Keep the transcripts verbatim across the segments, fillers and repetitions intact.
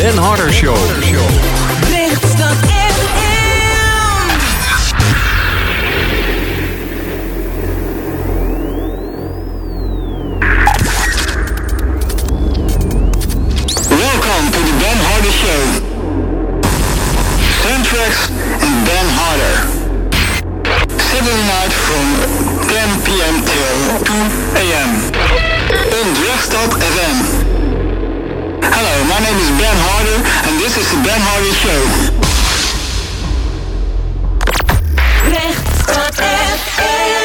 Ben Harder Show. Rechtstad F M. Welcome to the Ben Harder Show. Soundtracks and Ben Harder. Saturday night from ten p.m. till two a.m. on Rechtstad F M. Hello, my name is Ben Harder and this is the Ben Harder Show. Rechtstad F M.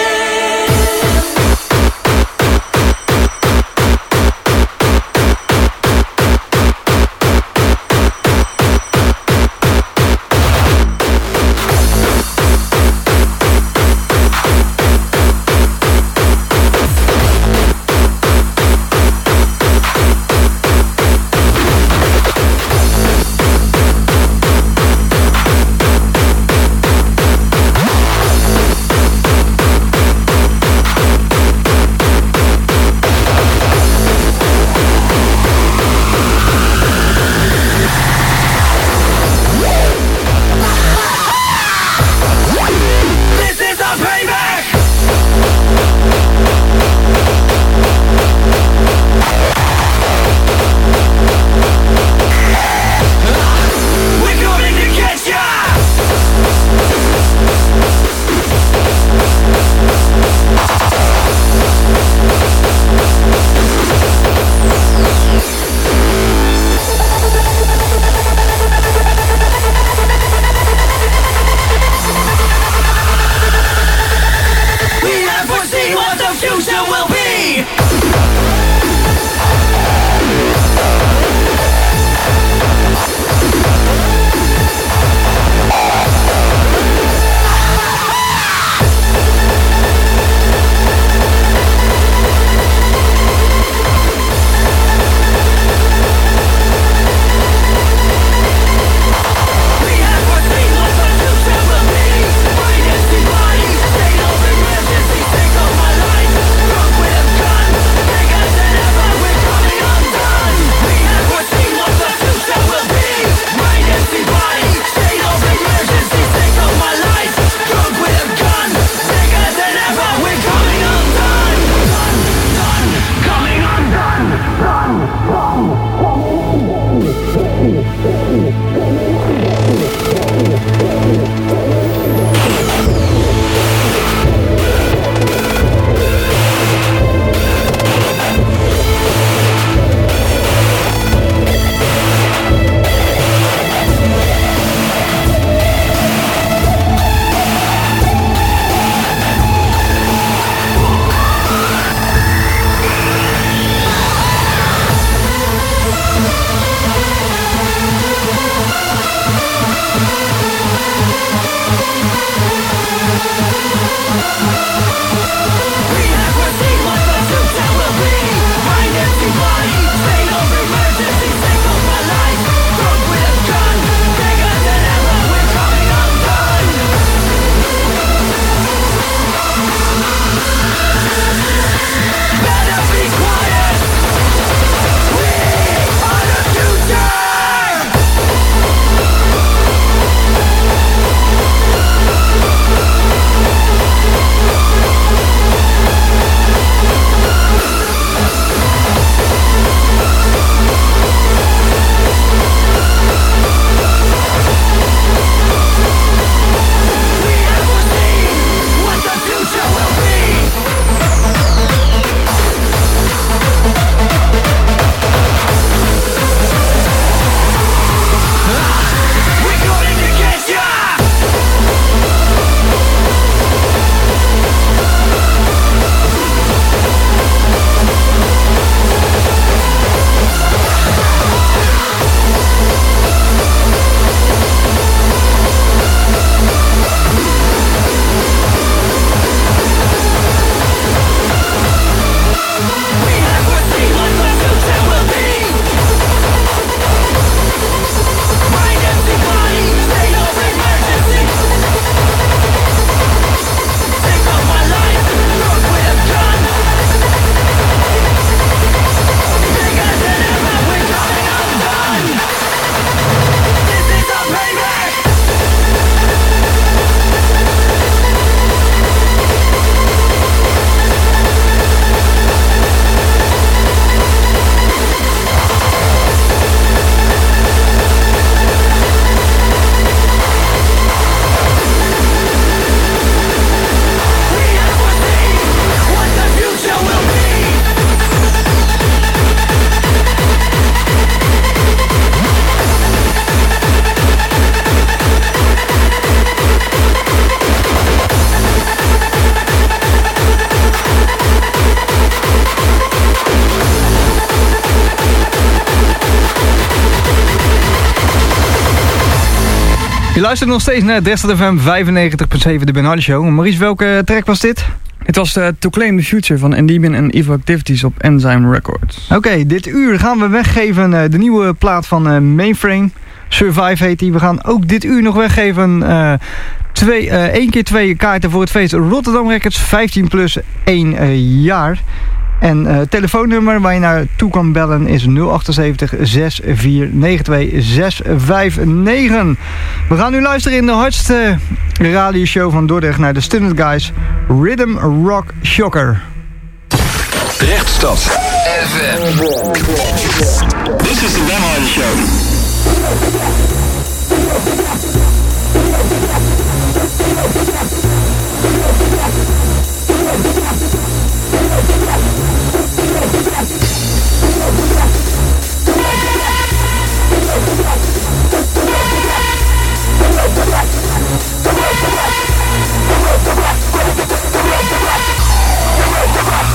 Je luistert nog steeds naar Dresden F M vijfennegentig komma zeven, de Ben Hardy Show. Maurice, welke track was dit? Het was uh, To Claim the Future van Endymion en Evil Activities op Enzyme Records. Oké, okay, dit uur gaan we weggeven uh, de nieuwe plaat van uh, Mainframe. Survive heet die. We gaan ook dit uur nog weggeven uh, twee, uh, één keer twee kaarten voor het feest Rotterdam Records. vijftien plus één uh, jaar. En uh, het telefoonnummer waar je naartoe kan bellen is nul acht zeven zes vier negen twee zes vijf negen. We gaan nu luisteren in de hardste radioshow van Dordrecht naar de Student Guys Rhythm Rock Shocker. Rechtstad F M. This is the Ben Hardy Show.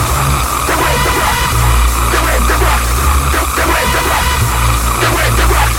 Rock.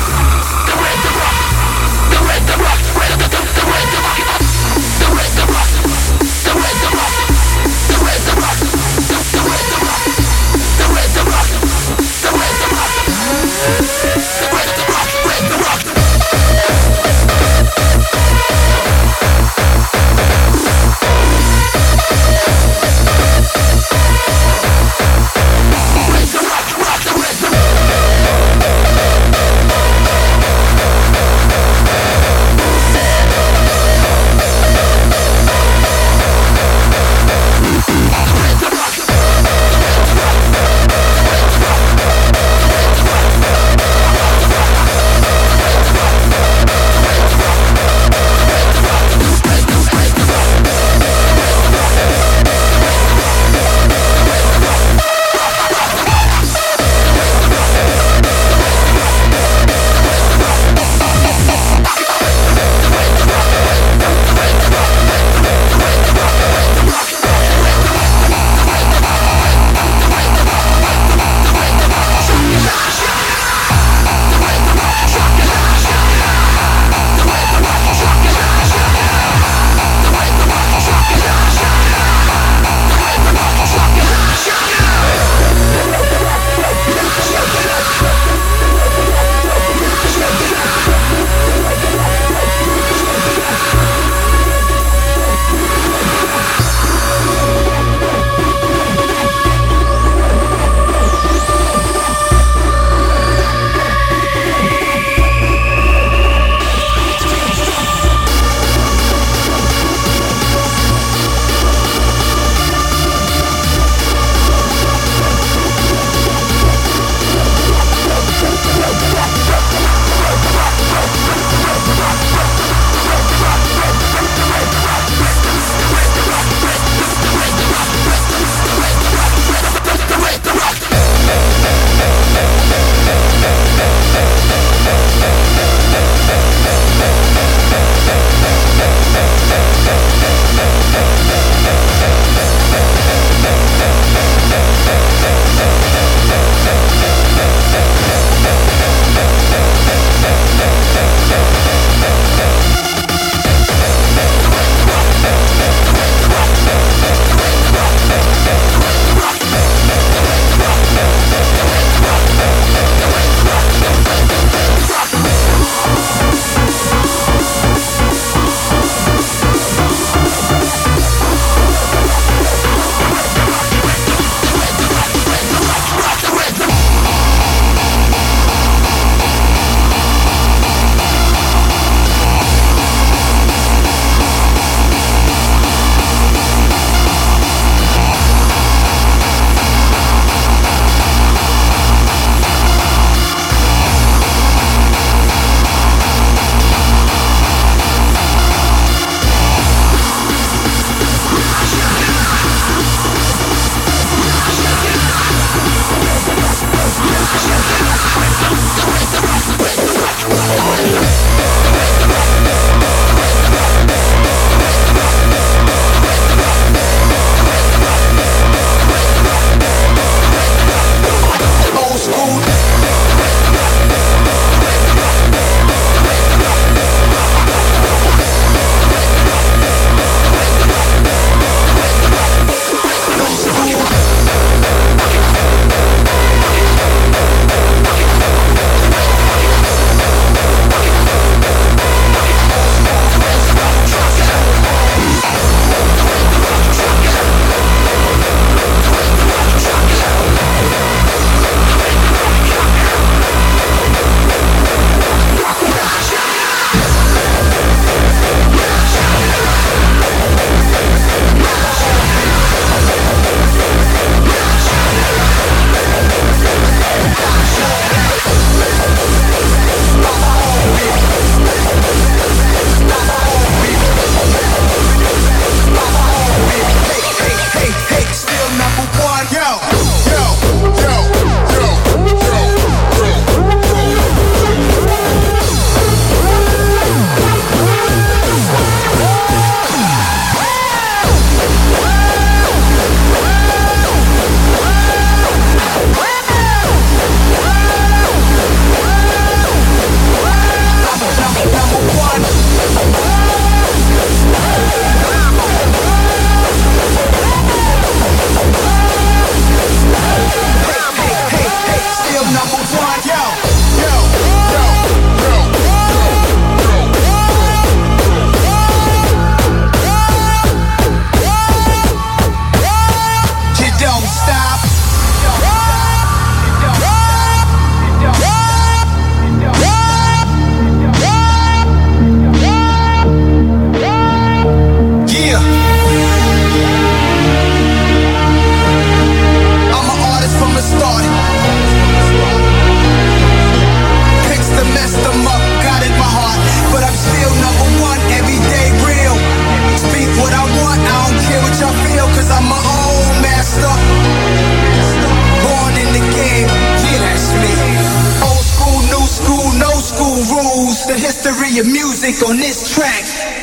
no school rules. The history of music on this track.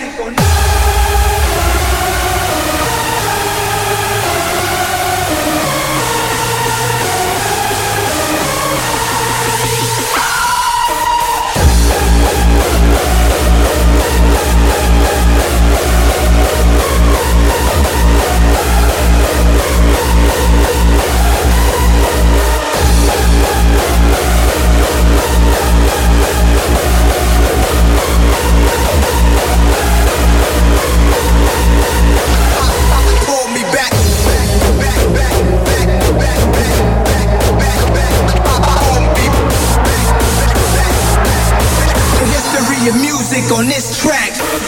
Your music on this track.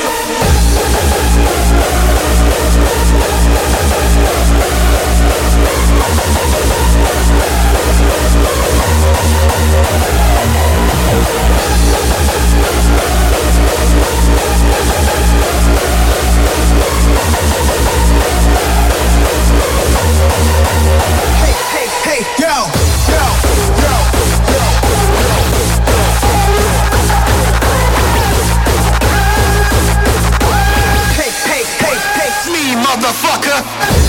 Hey, hey, hey, yo, yo, yo, yo, me, motherfucker.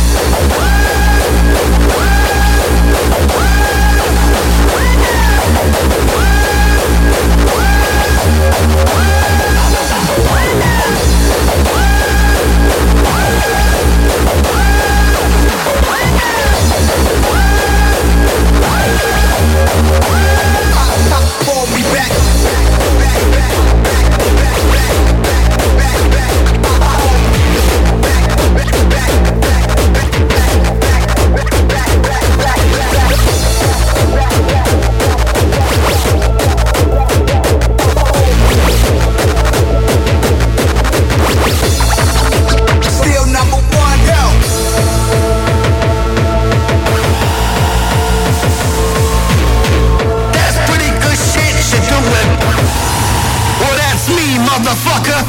Pull me back. Still number one, yo. That's pretty good shit you're doing. Well, that's me, motherfucker.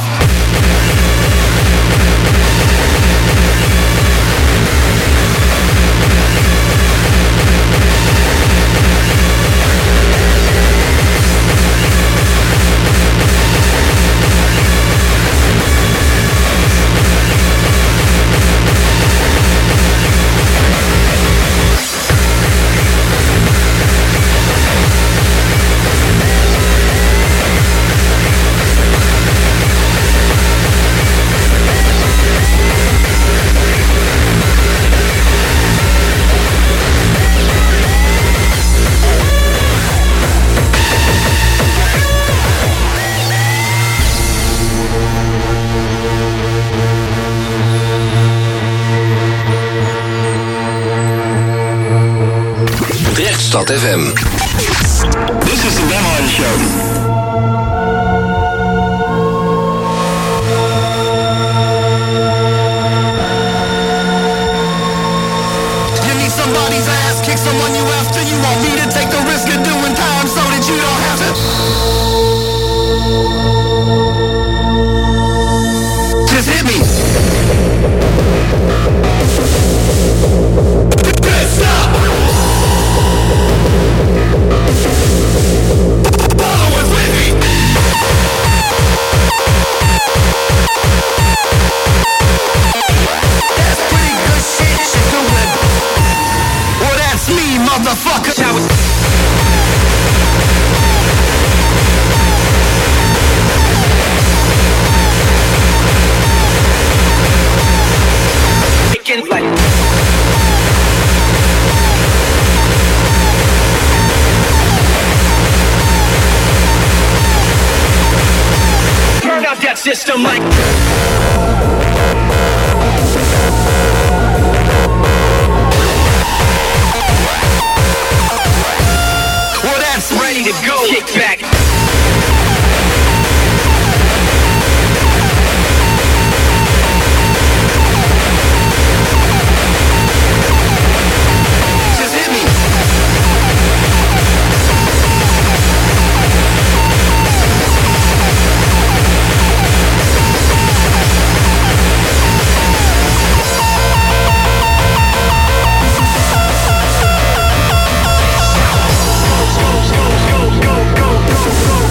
Stad F M. This is the Ben Harder Show. Somebody's ass, kick someone you after. You want me to take the risk of doing time so that you don't have to. Just hit me. Stop. Follow it with me. That's pretty good shit you're doing. Well, that's me, motherfucker. Shall we? Begin like. Turn out that system like. Ready to go, kick back. Just hit me. Go, go, go, go, go, go.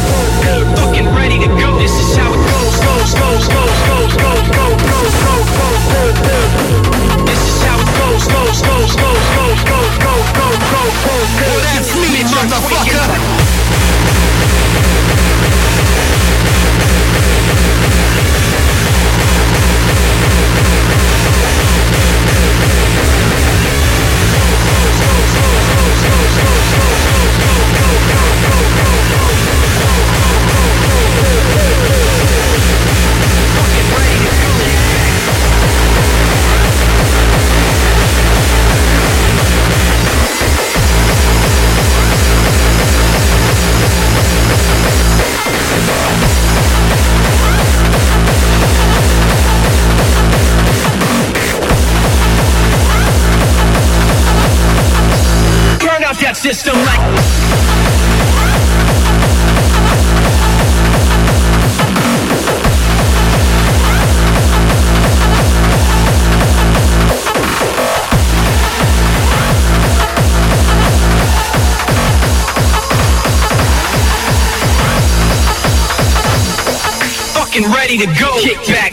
system like. Fucking ready to go. Kick back.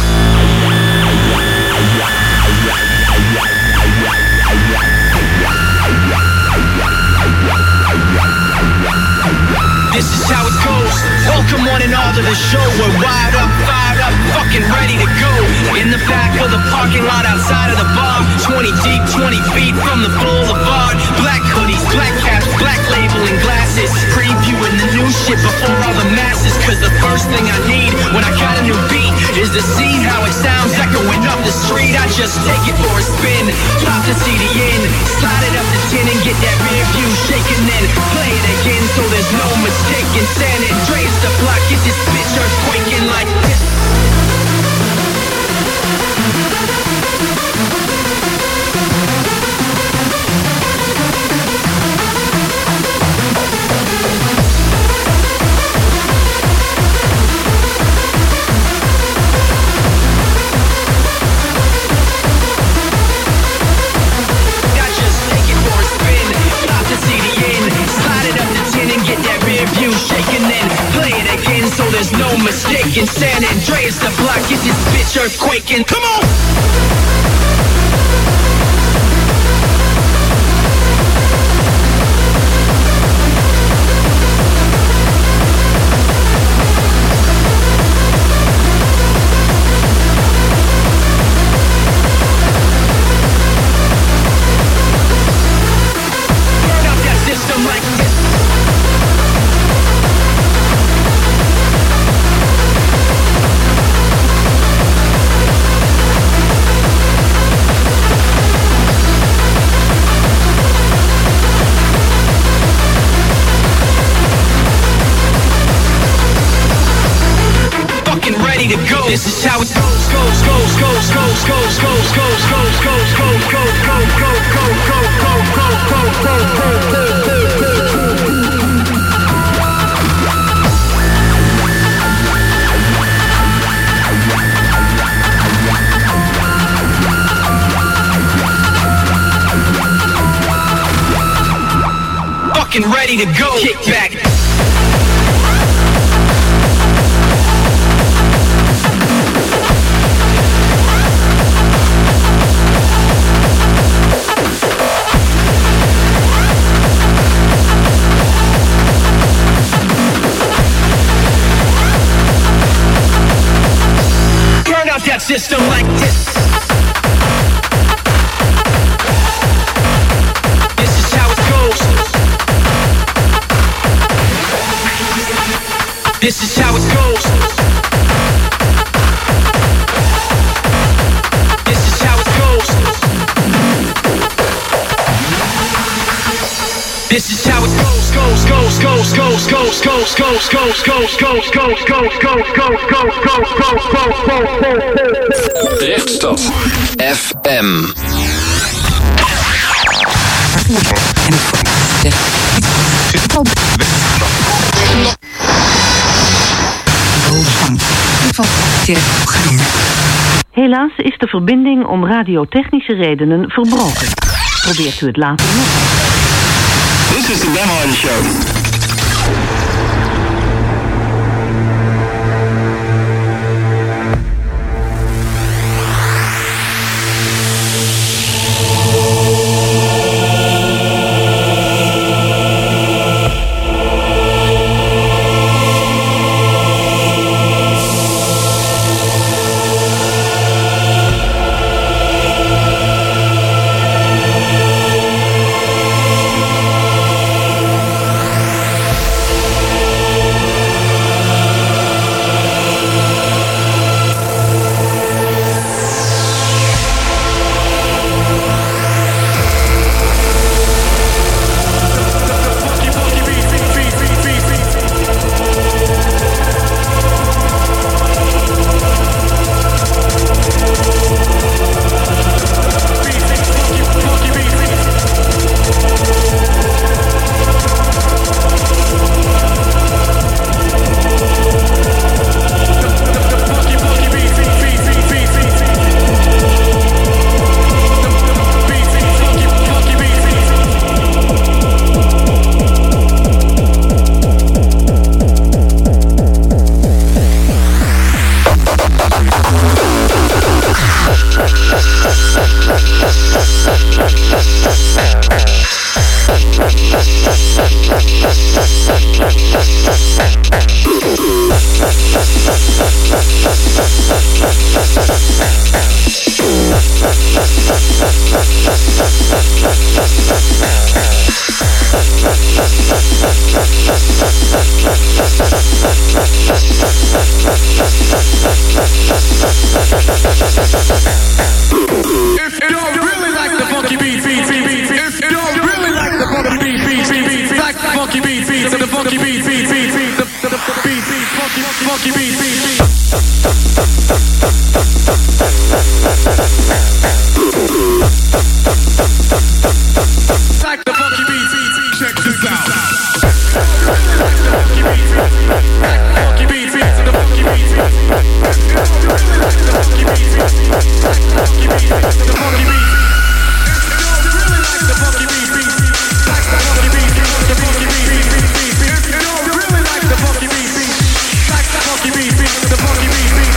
This is how it goes. Welcome one and all to the show. We're wired up, fired up, fucking ready to go. In the back of the parking lot outside of the bar, twenty deep, twenty feet from the boulevard. Black hoodies, black caps, black label and glasses. Previewing the new shit before all the masses. Cause the first thing I need when I got a new beat is to see how it sounds echoing up the street. I just take it for a spin, pop the C D in, slide it up the tin and get that rear view shaking, then play it again so there's no mistake. San Andreas the block, get this bitch earthquaking like this. So there's no mistake in San Andreas the block, get this bitch earthquaking. Come on! Burn up that system like this. To go. This is how it goes, goes, goes, goes, goes, goes, goes, goes, goes, goes, goes, goes, goes, goes, goes, goes, goes, goes, goes, goes. Fucking ready to go. Kick back. That system like this. This is how it goes. This is how it goes. This is how it goes. This is how it goes, goes, goes, goes, goes, goes, goes, goes, goes, goes, goes, goes, goes, goes, goes, goes, goes, goes, goes, goes. Rechtstad F M. Helaas is de verbinding om radiotechnische redenen verbroken. Probeert u het later nog. This is the Ben Harder Show. funky beat, beat, beat. Like the funky beat, beat, beat. Check this out. Like the funky beat, like the funky beat, beat, the funky beat, like the funky beat, like the funky beat, the funky beat. Really like the funky beat, beat, like the funky beat, the funky beat, beat, beat, beat. Really like the funky beat, beat, like the funky beat, beat, the funky beat, beat.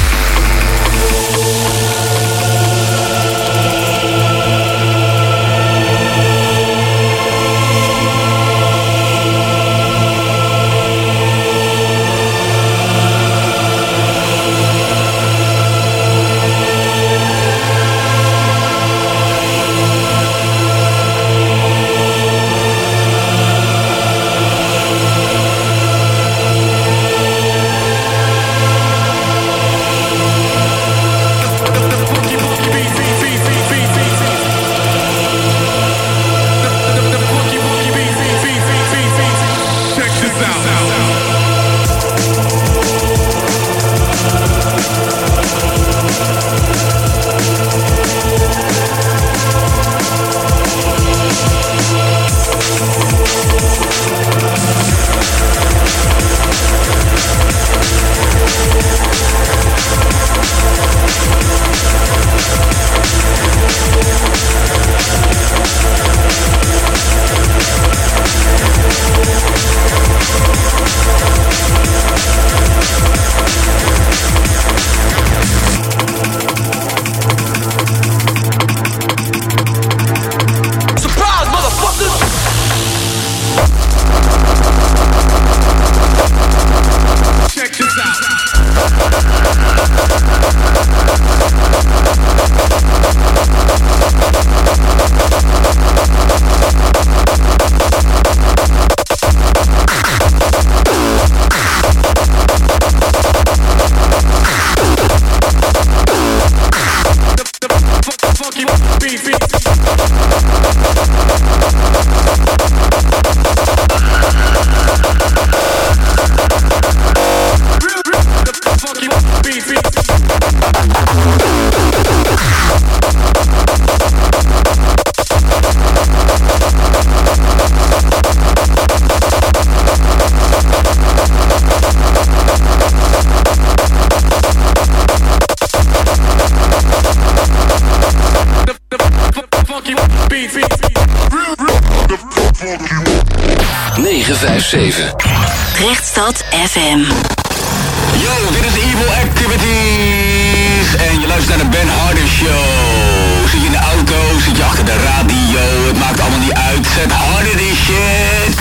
negen vijf zeven. Rechtstad F M. Yo, dit is Evil Activities. En je luistert naar de Ben Harder Show. Zit je in de auto, zit je achter de radio. Het maakt allemaal niet uit. Zet harder die shit.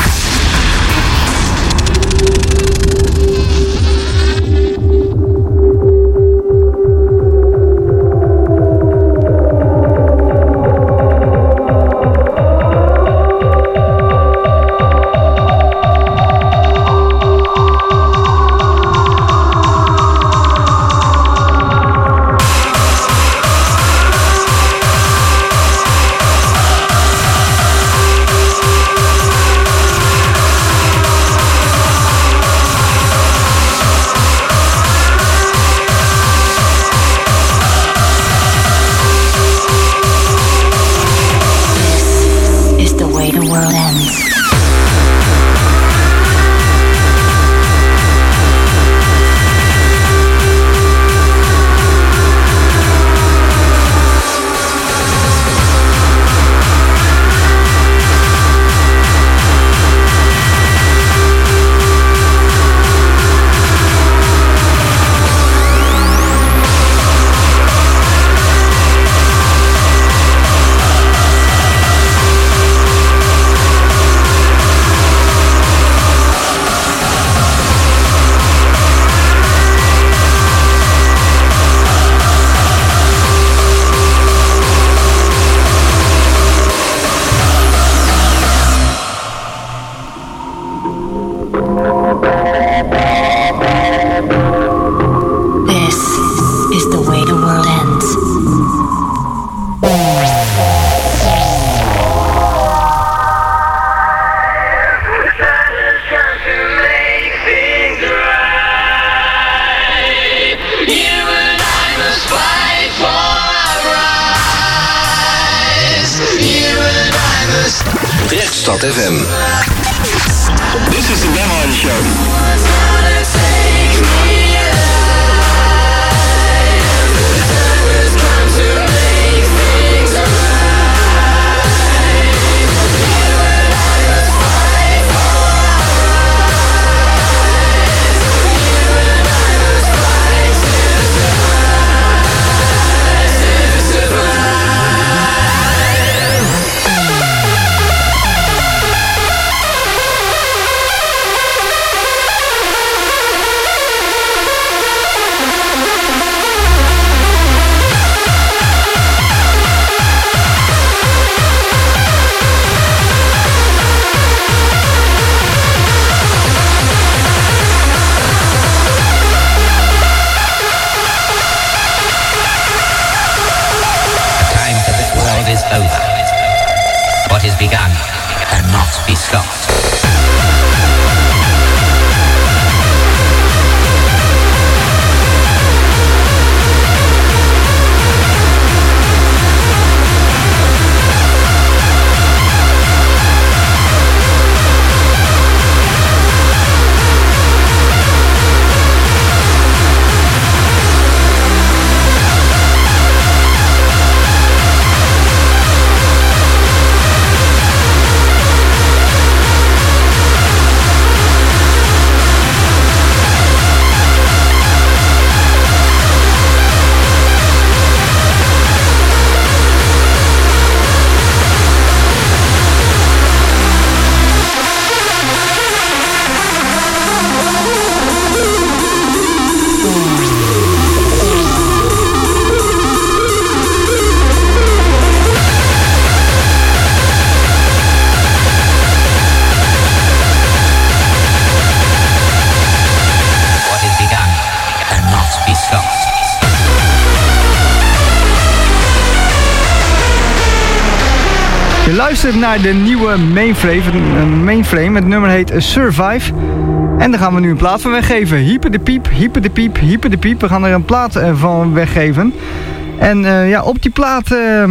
Drechtstad F M. This is the Ben Harder Show. What is begun cannot be stopped. Je luistert naar de nieuwe Mainframe. Mainframe. Het nummer heet Survive. En daar gaan we nu een plaat van weggeven. Hyper de piep, hyper de piep, hyper de piep. We gaan er een plaat van weggeven. En uh, ja, op die plaat, uh,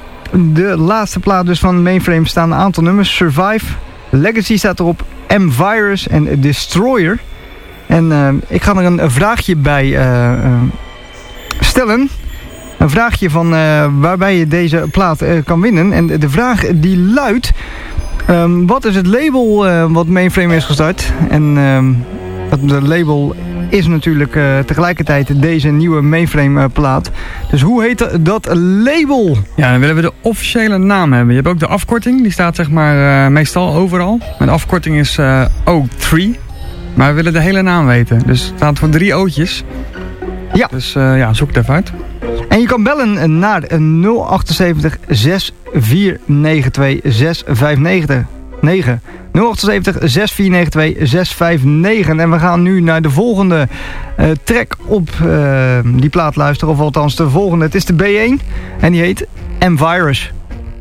de laatste plaat dus van Mainframe, staan een aantal nummers. Survive, Legacy staat erop, M-Virus en Destroyer. En uh, ik ga er een vraagje bij uh, uh, stellen. Een vraagje van uh, waarbij je deze plaat uh, kan winnen. En de vraag die luidt: um, wat is het label uh, wat Mainframe is gestart? En um, het label is natuurlijk uh, tegelijkertijd deze nieuwe Mainframe uh, plaat. Dus hoe heet dat label? Ja, dan willen we de officiële naam hebben. Je hebt ook de afkorting, die staat zeg maar uh, meestal overal. Mijn afkorting is uh, O drie. Maar we willen de hele naam weten. Dus het staat voor drie O'tjes. Ja. Dus uh, ja, zoek het even uit. En je kan bellen naar nul achtenzeventig, zes vier negen twee, zes vijf negen. nul achtenzeventig, zes vier negen twee, zes vijf negen. En we gaan nu naar de volgende uh, track op uh, die plaat luisteren. Of althans de volgende. Het is de B één. En die heet M-Virus.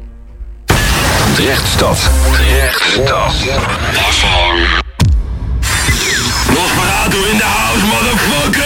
Drechtstad. Drechtstad. F M. Nosferatu in the house, motherfuckers!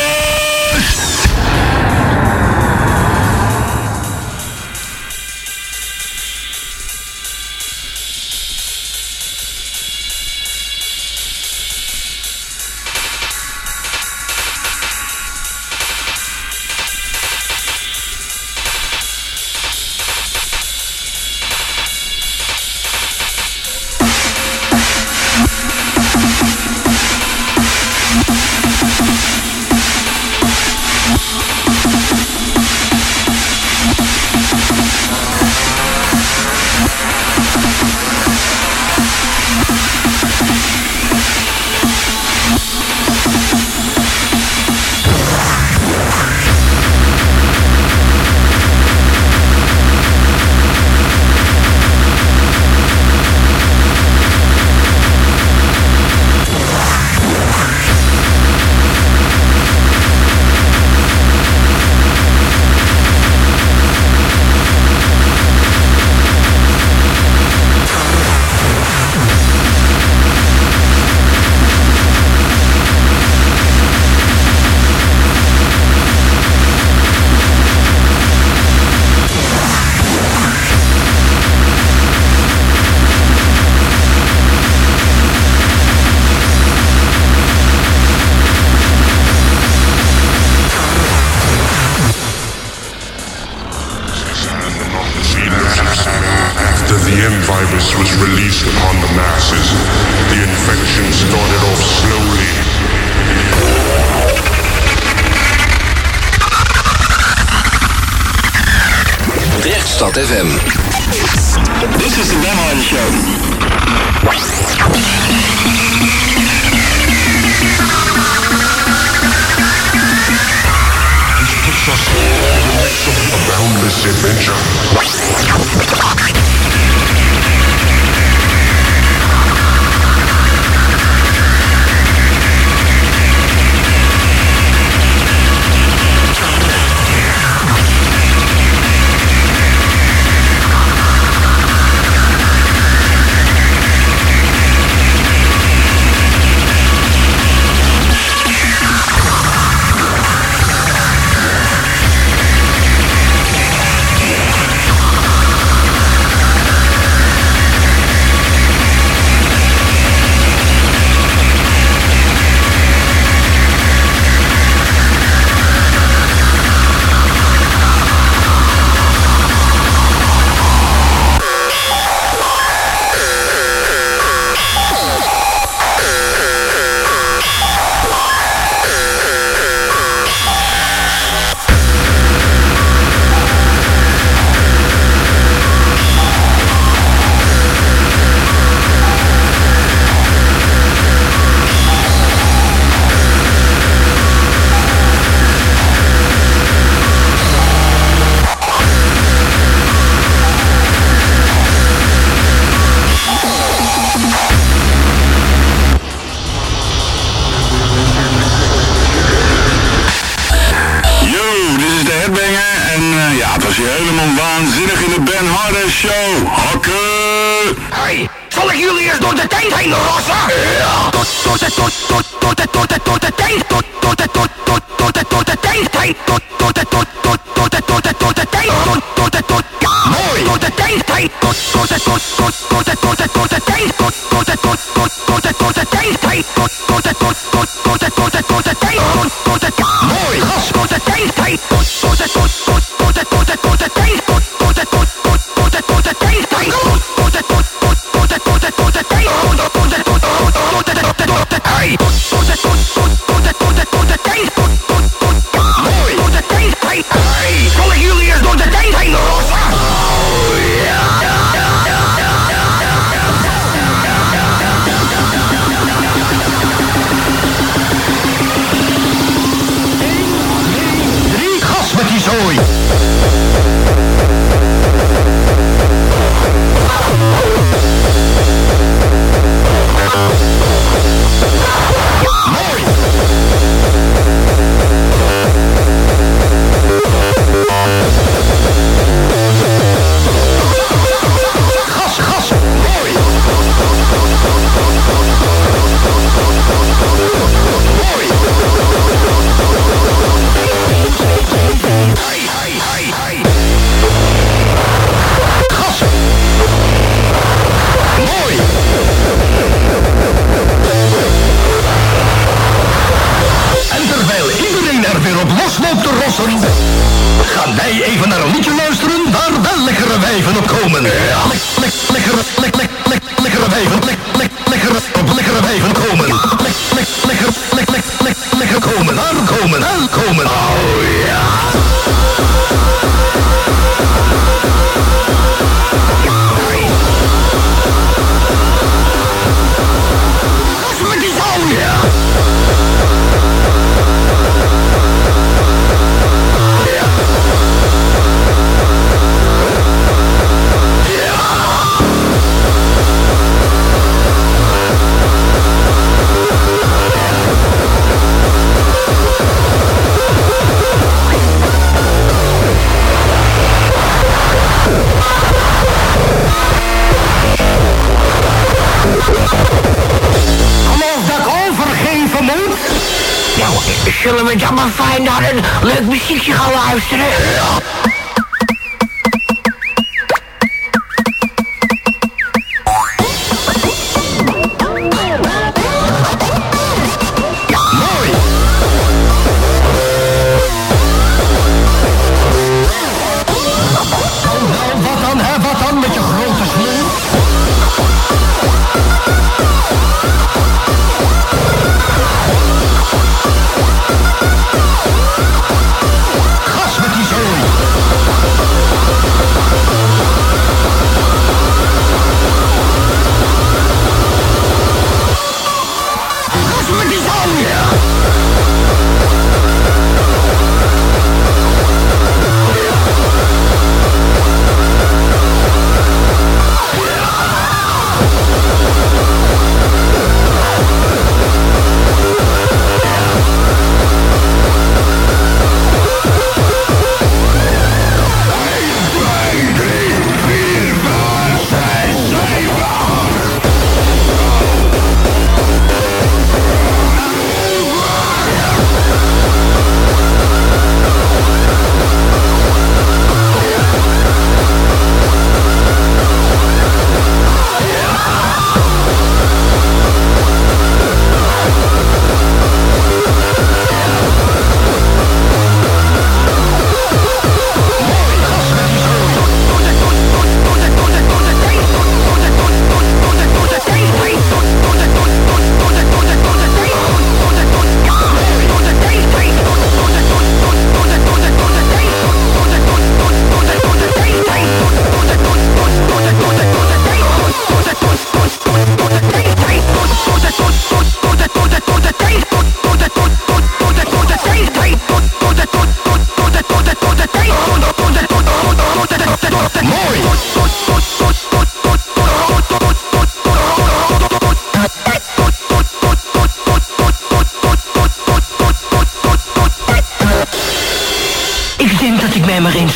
was released upon the masses, the infection started off slowly. Drechtstad F M. This is the Ben Harder Show. Puts us in the midst of a boundless adventure. Zullen we dan maar fijn naar een leuk muziekje gaan luisteren? Ja.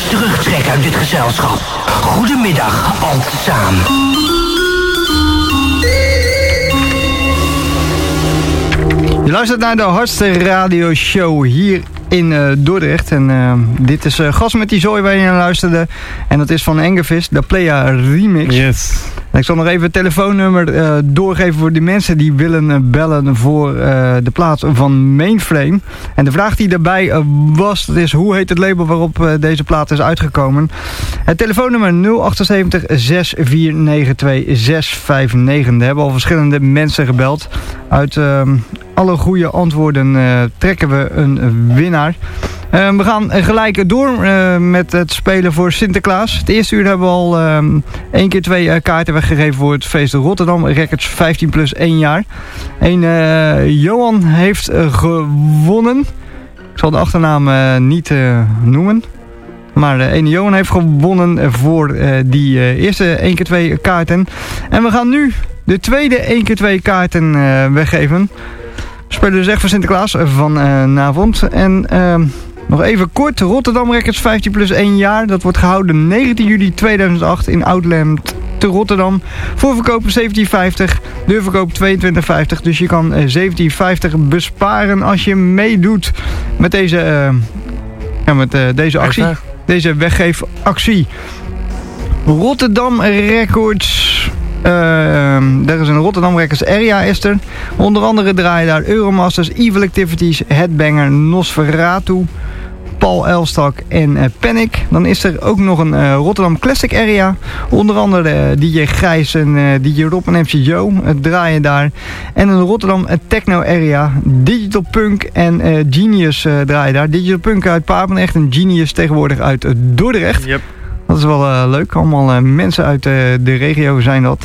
terugtrekken uit dit gezelschap. Goedemiddag, al tezamen. Je luistert naar de hardste radioshow hier in uh, Dordrecht. En uh, dit is uh, Gas met die zooi waar je naar luisterde. En dat is van Engevis, de Playa Remix. Yes. En ik zal nog even het telefoonnummer uh, doorgeven voor die mensen die willen uh, bellen voor uh, de plaats van Mainframe. En de vraag die daarbij uh, was, dat is hoe heet het label waarop uh, deze plaat is uitgekomen. Het telefoonnummer nul acht zeven zes vier negen twee zes vijf negen. Er hebben al verschillende mensen gebeld. Uit uh, alle goede antwoorden uh, trekken we een winnaar. Uh, we gaan gelijk door uh, met het spelen voor Sinterklaas. Het eerste uur hebben we al uh, één keer twee uh, kaarten weggegeven voor het feest Rotterdam Records vijftien plus één jaar. Een uh, Johan heeft uh, gewonnen. Ik zal de achternaam uh, niet uh, noemen. Maar de ene Johan heeft gewonnen voor uh, die uh, eerste één keer twee kaarten. En we gaan nu de tweede één keer twee kaarten uh, weggeven. We spelen dus echt voor Sinterklaas vanavond. En uh, nog even kort, Rotterdam Records vijftien plus één jaar. Dat wordt gehouden negentien juli tweeduizend acht in Outland te Rotterdam. Voorverkoop zeventien vijftig, deurverkoop tweeëntwintig vijftig. Dus je kan uh, zeventien vijftig besparen als je meedoet met deze, uh, ja, met, uh, deze actie. Deze weggeefactie. Rotterdam Records. Uh, er is een Rotterdam Records Area is er. Onder andere draaien daar Euromasters, Evil Activities, Headbanger, Nosferatu, Paul Elstak en uh, Panic. Dan is er ook nog een uh, Rotterdam Classic Area. Onder andere uh, D J Gijs en uh, D J Rob en M C Joe uh, draaien daar. En een Rotterdam uh, Techno Area. Digital Punk en uh, Genius uh, draaien daar. Digital Punk uit Papendrecht en Genius tegenwoordig uit uh, Dordrecht. Yep. Dat is wel uh, leuk. Allemaal uh, mensen uit uh, de regio zijn dat.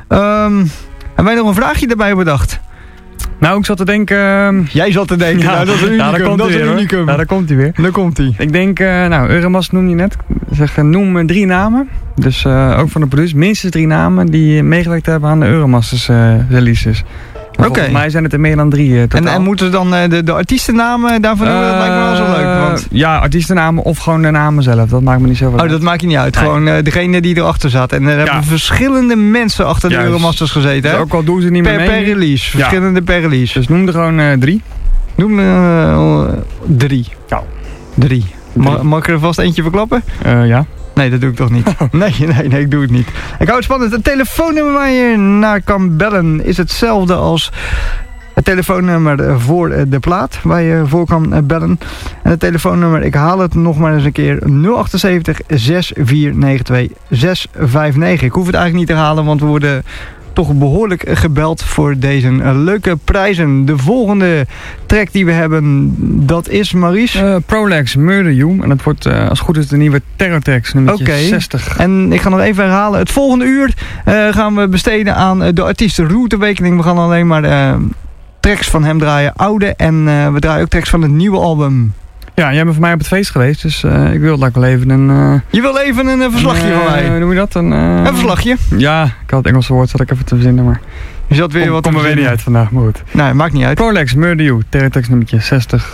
Um, hebben wij nog een vraagje erbij bedacht? Nou, ik zat te denken... Uh... Jij zat te denken, ja, nou, dat is een unicum. Ja, daar komt dat hij is weer, een unicum. Ja, daar komt hij weer. Daar komt hij. Ik denk, uh, nou, Euromast noemde je net. Zeg, noem drie namen. Dus uh, ook van de producer. Minstens drie namen die meegewerkt hebben aan de Euromasters uh, releases. Oké. Okay. Volgens mij zijn het er meer dan drie uh, totaal. En, en moeten we dan uh, de, de artiestennamen daarvan doen? Uh, dat lijkt me wel zo leuk. Want... Ja, artiestennamen of gewoon de namen zelf. Dat maakt me niet zoveel Oh, uit. dat maakt je niet uit. Nee. Gewoon uh, degene die erachter zat. En er ja. hebben verschillende mensen achter Juist. de Euromasters gezeten. Dus hè? ook al doen ze niet per, meer mee. Per release. Verschillende ja. per release. Dus noem er gewoon uh, drie. Noem er uh, drie. Ja. Drie. Mag, mag ik er vast eentje verklappen? Uh, ja. Nee, dat doe ik toch niet. Nee, nee, nee, ik doe het niet. Ik hou het spannend. Het telefoonnummer waar je naar kan bellen is hetzelfde als het telefoonnummer voor de plaat waar je voor kan bellen. En het telefoonnummer, ik haal het nog maar eens een keer, nul acht zeven zes vier negen twee zes vijf negen. Ik hoef het eigenlijk niet te halen, want we worden toch behoorlijk gebeld voor deze leuke prijzen. De volgende track die we hebben, dat is, Maurice? Uh, Prolex, Murder You. En dat wordt uh, als het goed is de nieuwe Terror Tracks, nummertje okay. zestig. En ik ga nog even herhalen. Het volgende uur uh, gaan we besteden aan uh, de artiesten routebekening. We gaan alleen maar uh, tracks van hem draaien, oude. En uh, we draaien ook tracks van het nieuwe album. Ja, jij bent voor mij op het feest geweest, dus uh, ik wil dat wel even een... Uh, je wil even een uh, verslagje uh, van mij? Hoe noem je dat? Een, uh, een verslagje? Ja, ik had het Engelse woord, zat ik even te verzinnen, maar... Je zat weer kom, wat kom er weer niet uit vandaag, maar goed. Nee, maakt niet uit. Prolex, Murder You, Terrortext nummertje zestig.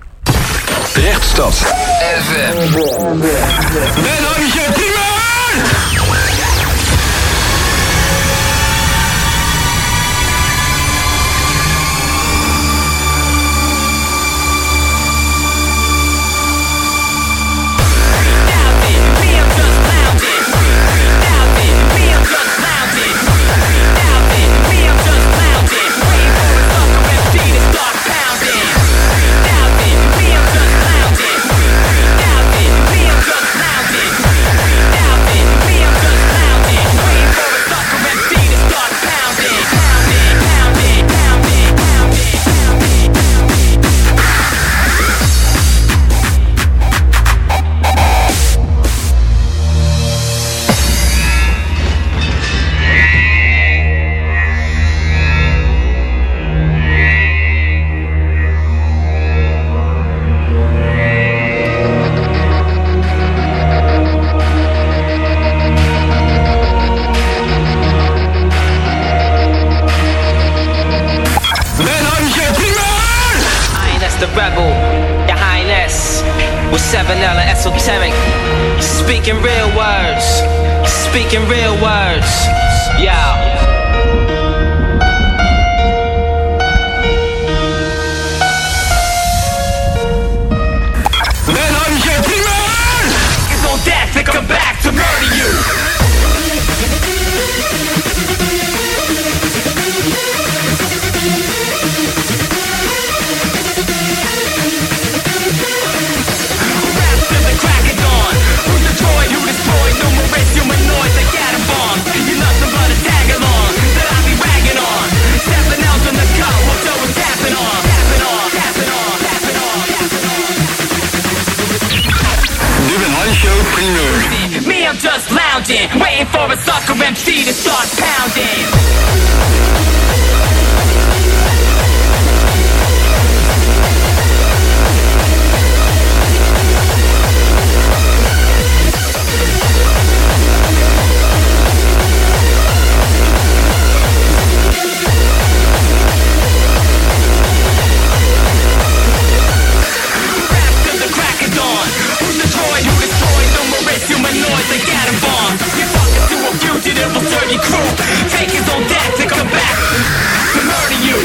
Drechtstad F M. Ben Hartje, prima! The rebel, your highness. with seven L esoteric. Speaking real words, speaking real words. Yeah. Death to come back to murder you. Wrapped in the crack of dawn. Who's the droid who destroyed numerous humanoids that got a bomb? You're nothing but a tag along that I'll be ragging on. Stepping out in the cut, what Joe was tapping on. Tapping on, tapping on, tapping on, tapping on. De Ben Show primeur. Me, I'm just lounging, waiting for a sucker M C to start pounding. Wrapped in the crack of dawn. Who's the droid who destroyed numerous humanoids that got a bomb? You're talking to a fugitive, will serve your crew. Take his own death to come back to murder you.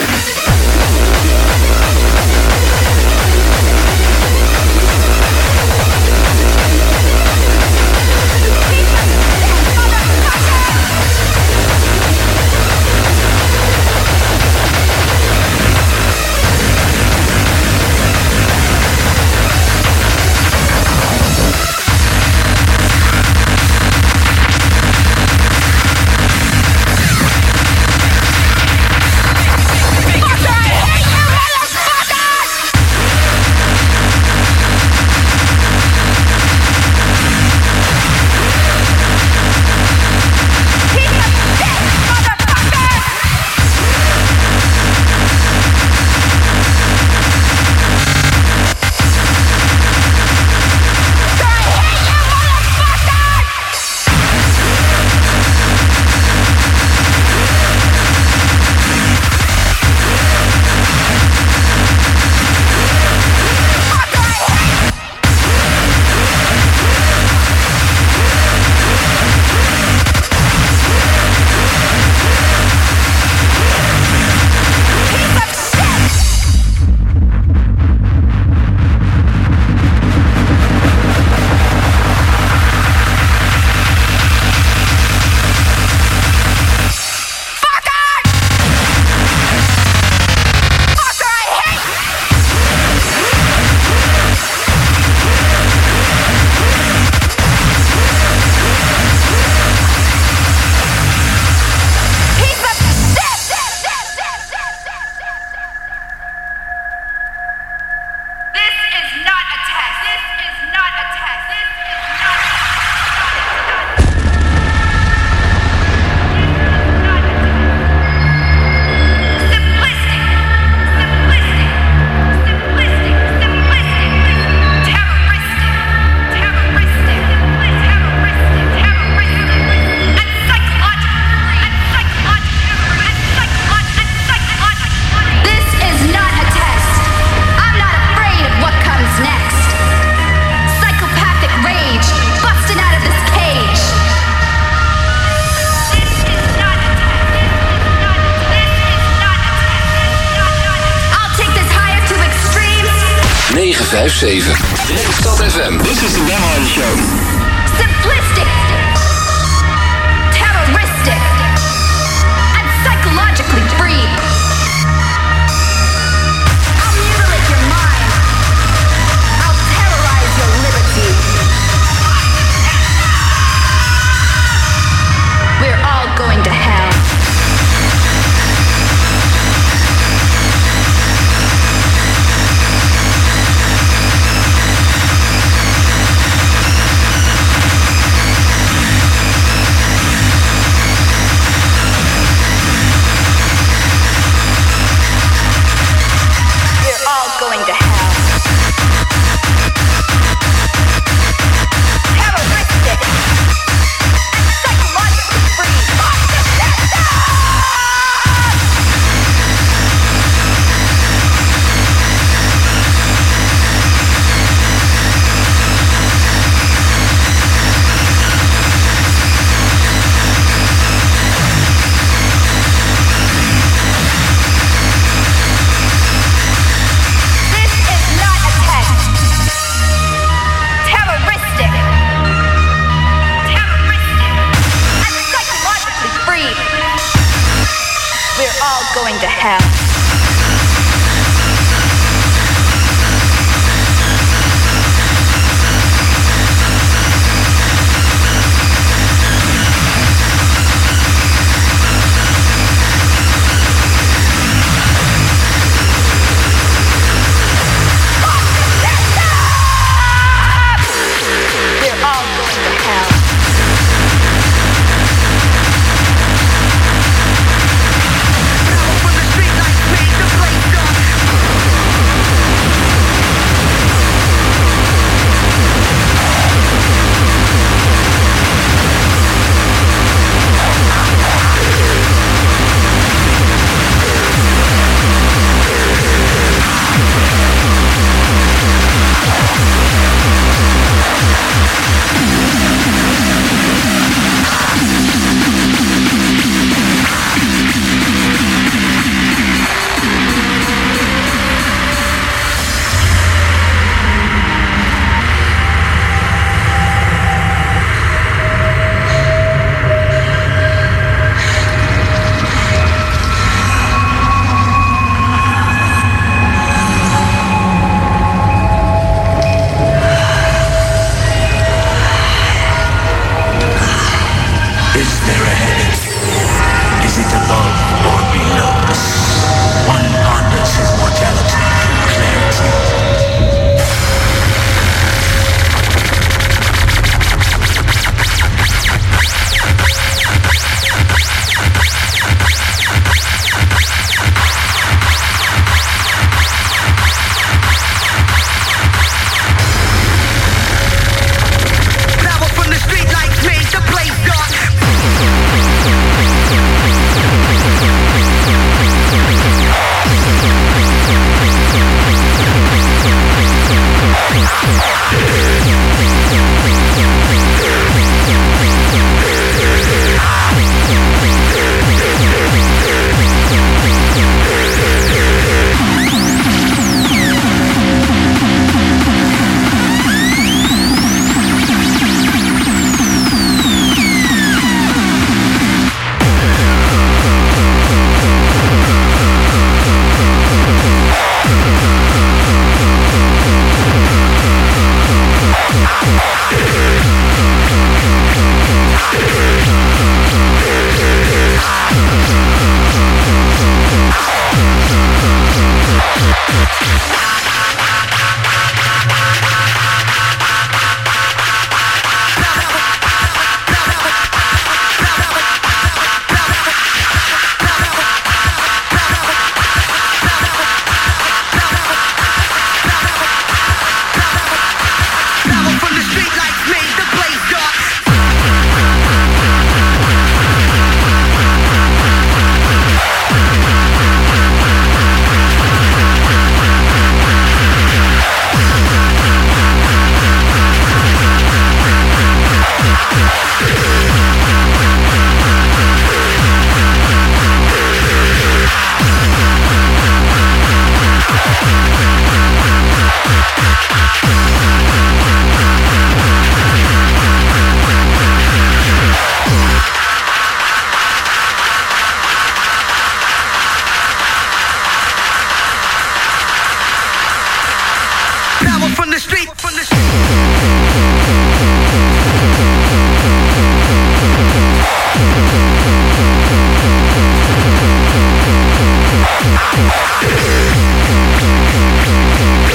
negen vijf zeven. Stad F M. This is the Ben Hardy Show. Simplistic, terroristic, and psychologically free. I'll mutilate your mind. I'll terrorize your liberty. We're all going to hell. going to hell. They're all going to hell. From the street lights made the place dark. Is there a heaven? Is it above or below us? One ponders his mortality and clarity. Power from the street lights made the place dark. Power from the street lights made the place dark. Power from the street, from the street.